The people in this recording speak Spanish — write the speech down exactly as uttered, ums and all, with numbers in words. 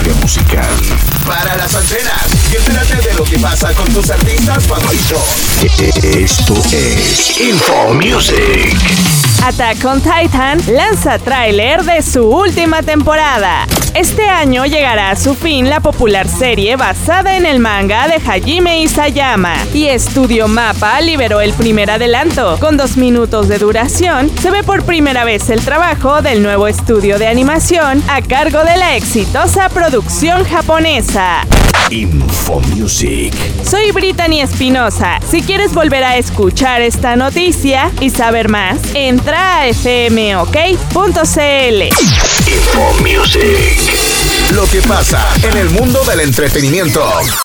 industria musical. Para las antenas y entérate de lo que pasa con tus artistas favoritos. Esto es Info Music. Attack on Titan lanza tráiler de su última temporada. Este año llegará a su fin la popular serie basada en el manga de Hajime Isayama, y Estudio Mappa liberó el primer adelanto. Con dos minutos de duración, se ve por primera vez el trabajo del nuevo estudio de animación a cargo de la exitosa producción japonesa. Info Music. Soy Brittany Espinosa. Si quieres volver a escuchar esta noticia y saber más, entra a f m o k punto c l. Info Music. Lo que pasa en el mundo del entretenimiento.